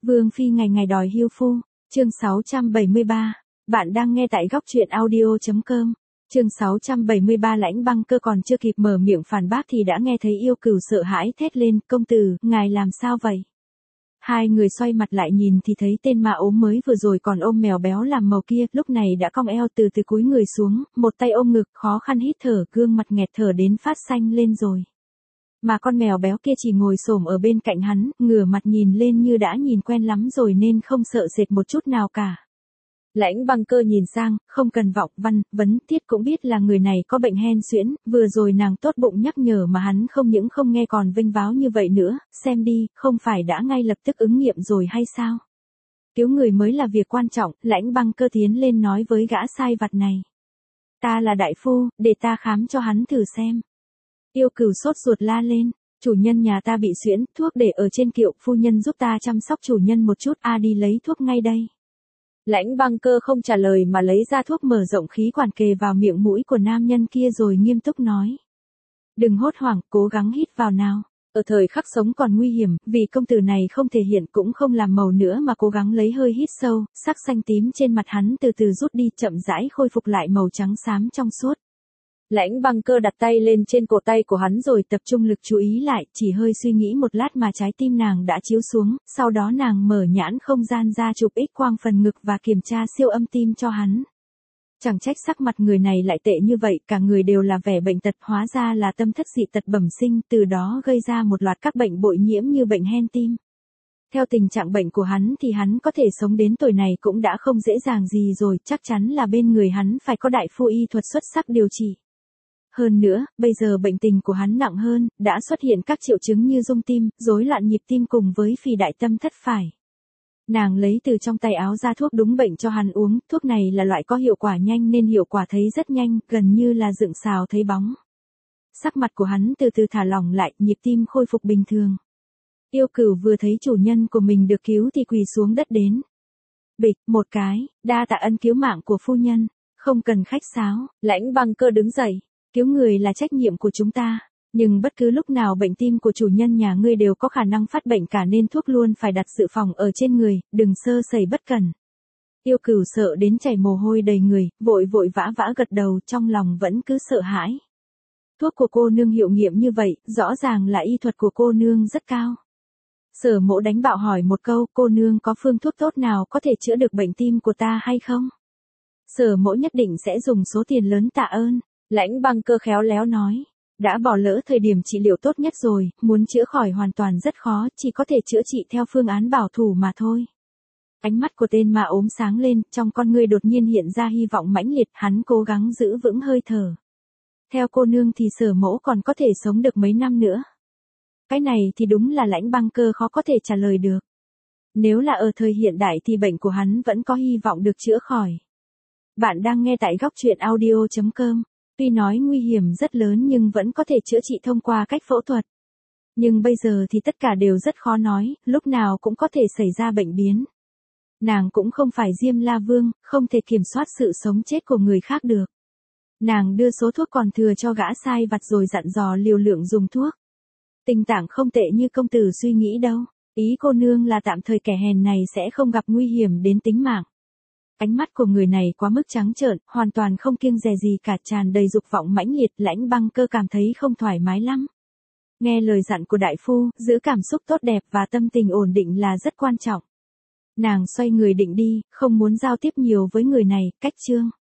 Vương phi ngày ngày đòi hưu phu, chương 673. Bạn đang nghe tại góc truyện audio.com. Chương 673 Lãnh Băng Cơ còn chưa kịp mở miệng phản bác thì đã nghe thấy Yêu Cửu sợ hãi thét lên, công tử, ngài làm sao vậy? Hai người xoay mặt lại nhìn thì thấy tên ma ốm mới vừa rồi còn ôm mèo béo làm màu kia, lúc này đã cong eo từ từ cúi người xuống, một tay ôm ngực, khó khăn hít thở, gương mặt nghẹt thở đến phát xanh lên rồi. Mà con mèo béo kia chỉ ngồi xổm ở bên cạnh hắn, ngửa mặt nhìn lên như đã nhìn quen lắm rồi nên không sợ sệt một chút nào cả. Lãnh Băng Cơ nhìn sang, không cần vọng văn, vấn tiết cũng biết là người này có bệnh hen suyễn, vừa rồi nàng tốt bụng nhắc nhở mà hắn không những không nghe còn vênh váo như vậy nữa, xem đi, không phải đã ngay lập tức ứng nghiệm rồi hay sao? Cứu người mới là việc quan trọng, Lãnh Băng Cơ tiến lên nói với gã sai vặt này. Ta là đại phu, để ta khám cho hắn thử xem. Yêu Cửu sốt ruột la lên, chủ nhân nhà ta bị suyễn, thuốc để ở trên kiệu, phu nhân giúp ta chăm sóc chủ nhân một chút, đi lấy thuốc ngay đây. Lãnh Băng Cơ không trả lời mà lấy ra thuốc mở rộng khí quản kề vào miệng mũi của nam nhân kia rồi nghiêm túc nói. Đừng hốt hoảng, cố gắng hít vào nào. Ở thời khắc sống còn nguy hiểm, vì công tử này không thể hiện cũng không làm màu nữa mà cố gắng lấy hơi hít sâu, sắc xanh tím trên mặt hắn từ từ rút đi, chậm rãi khôi phục lại màu trắng xám trong suốt. Lãnh Băng Cơ đặt tay lên trên cổ tay của hắn rồi tập trung lực chú ý lại, chỉ hơi suy nghĩ một lát mà trái tim nàng đã chiếu xuống, sau đó nàng mở nhãn không gian ra chụp X-quang phần ngực và kiểm tra siêu âm tim cho hắn. Chẳng trách sắc mặt người này lại tệ như vậy, cả người đều là vẻ bệnh tật, hóa ra là tâm thất dị tật bẩm sinh, từ đó gây ra một loạt các bệnh bội nhiễm như bệnh hen tim. Theo tình trạng bệnh của hắn thì hắn có thể sống đến tuổi này cũng đã không dễ dàng gì rồi, chắc chắn là bên người hắn phải có đại phu y thuật xuất sắc điều trị. Hơn nữa, bây giờ bệnh tình của hắn nặng hơn, đã xuất hiện các triệu chứng như rung tim, rối loạn nhịp tim cùng với phì đại tâm thất phải. Nàng lấy từ trong tay áo ra thuốc đúng bệnh cho hắn uống, thuốc này là loại có hiệu quả nhanh nên hiệu quả thấy rất nhanh, gần như là dựng xào thấy bóng. Sắc mặt của hắn từ từ thả lỏng lại, nhịp tim khôi phục bình thường. Yêu Cửu vừa thấy chủ nhân của mình được cứu thì quỳ xuống đất đến. Bịch, một cái, đa tạ ân cứu mạng của phu nhân, không cần khách sáo. Lãnh Băng Cơ đứng dậy. Cứu người là trách nhiệm của chúng ta, nhưng bất cứ lúc nào bệnh tim của chủ nhân nhà ngươi đều có khả năng phát bệnh cả nên thuốc luôn phải đặt dự phòng ở trên người, đừng sơ sẩy bất cẩn. Yêu Cửu sợ đến chảy mồ hôi đầy người, vội vội vã vã gật đầu, trong lòng vẫn cứ sợ hãi. Thuốc của cô nương hiệu nghiệm như vậy, rõ ràng là y thuật của cô nương rất cao. Sở Mỗ đánh bạo hỏi một câu, cô nương có phương thuốc tốt nào có thể chữa được bệnh tim của ta hay không? Sở Mỗ nhất định sẽ dùng số tiền lớn tạ ơn. Lãnh Băng Cơ khéo léo nói, đã bỏ lỡ thời điểm trị liệu tốt nhất rồi, muốn chữa khỏi hoàn toàn rất khó, chỉ có thể chữa trị theo phương án bảo thủ mà thôi. Ánh mắt của tên ma ốm sáng lên, trong con ngươi đột nhiên hiện ra hy vọng mãnh liệt, hắn cố gắng giữ vững hơi thở. Theo cô nương thì Sở Mỗ còn có thể sống được mấy năm nữa. Cái này thì đúng là Lãnh Băng Cơ khó có thể trả lời được. Nếu là ở thời hiện đại thì bệnh của hắn vẫn có hy vọng được chữa khỏi. Bạn đang nghe tại góc truyện audio.com. Tuy nói nguy hiểm rất lớn nhưng vẫn có thể chữa trị thông qua cách phẫu thuật. Nhưng bây giờ thì tất cả đều rất khó nói, lúc nào cũng có thể xảy ra bệnh biến. Nàng cũng không phải Diêm La Vương, không thể kiểm soát sự sống chết của người khác được. Nàng đưa số thuốc còn thừa cho gã sai vặt rồi dặn dò liều lượng dùng thuốc. Tình trạng không tệ như công tử suy nghĩ đâu, ý cô nương là tạm thời kẻ hèn này sẽ không gặp nguy hiểm đến tính mạng. Ánh mắt của người này quá mức trắng trợn, hoàn toàn không kiêng dè gì cả, tràn đầy dục vọng mãnh liệt. Lãnh Băng Cơ cảm thấy không thoải mái lắm. Nghe lời dặn của đại phu, giữ cảm xúc tốt đẹp và tâm tình ổn định là rất quan trọng. Nàng xoay người định đi, không muốn giao tiếp nhiều với người này, cách chương.